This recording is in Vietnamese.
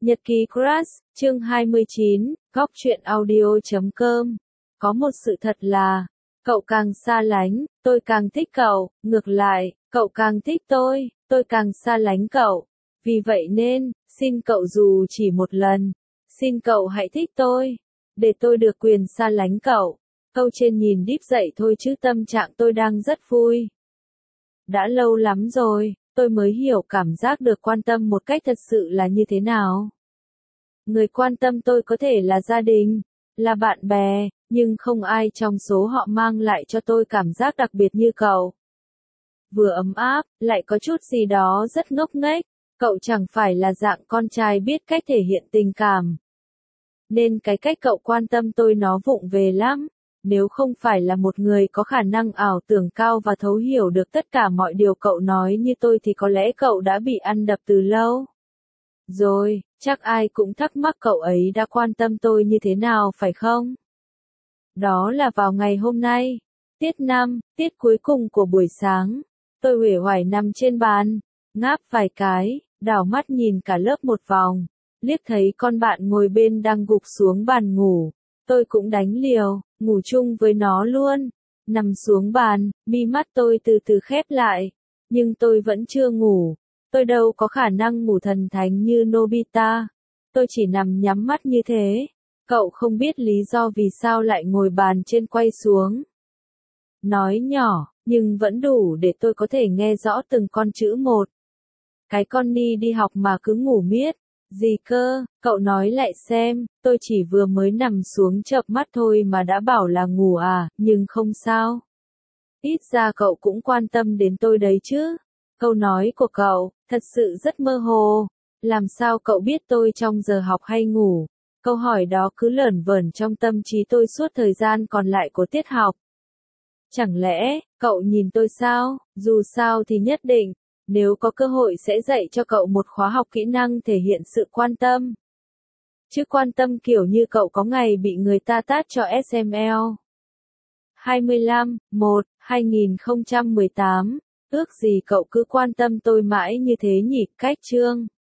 Nhật ký Crush, chương 29, góc truyện audio.com. Có một sự thật là, cậu càng xa lánh, tôi càng thích cậu, ngược lại, cậu càng thích tôi càng xa lánh cậu. Vì vậy nên, xin cậu dù chỉ một lần, xin cậu hãy thích tôi, để tôi được quyền xa lánh cậu. Câu trên nhìn deep dậy thôi chứ tâm trạng tôi đang rất vui. Đã lâu lắm rồi, tôi mới hiểu cảm giác được quan tâm một cách thật sự là như thế nào. Người quan tâm tôi có thể là gia đình, là bạn bè, nhưng không ai trong số họ mang lại cho tôi cảm giác đặc biệt như cậu. Vừa ấm áp, lại có chút gì đó rất ngốc nghếch, cậu chẳng phải là dạng con trai biết cách thể hiện tình cảm. Nên cái cách cậu quan tâm tôi nó vụng về lắm. Nếu không phải là một người có khả năng ảo tưởng cao và thấu hiểu được tất cả mọi điều cậu nói như tôi thì có lẽ cậu đã bị ăn đập từ lâu. Rồi, chắc ai cũng thắc mắc cậu ấy đã quan tâm tôi như thế nào phải không? Đó là vào ngày hôm nay, tiết 5, tiết cuối cùng của buổi sáng. Tôi uể oải nằm trên bàn, ngáp vài cái, đảo mắt nhìn cả lớp một vòng, liếc thấy con bạn ngồi bên đang gục xuống bàn ngủ. Tôi cũng đánh liều, ngủ chung với nó luôn. Nằm xuống bàn, mi mắt tôi từ từ khép lại. Nhưng tôi vẫn chưa ngủ. Tôi đâu có khả năng ngủ thần thánh như Nobita. Tôi chỉ nằm nhắm mắt như thế. Cậu không biết lý do vì sao lại ngồi bàn trên quay xuống. Nói nhỏ, nhưng vẫn đủ để tôi có thể nghe rõ từng con chữ một. Cái con Ni đi học mà cứ ngủ miết. Gì cơ, cậu nói lại xem, tôi chỉ vừa mới nằm xuống chợp mắt thôi mà đã bảo là ngủ à, nhưng không sao. Ít ra cậu cũng quan tâm đến tôi đấy chứ. Câu nói của cậu, thật sự rất mơ hồ. Làm sao cậu biết tôi trong giờ học hay ngủ? Câu hỏi đó cứ lởn vởn trong tâm trí tôi suốt thời gian còn lại của tiết học. Chẳng lẽ, cậu nhìn tôi sao? Dù sao thì nhất định. Nếu có cơ hội sẽ dạy cho cậu một khóa học kỹ năng thể hiện sự quan tâm. Chứ quan tâm kiểu như cậu có ngày bị người ta tát cho SML. 25/1/2018, ước gì cậu cứ quan tâm tôi mãi như thế nhỉ, cách chương.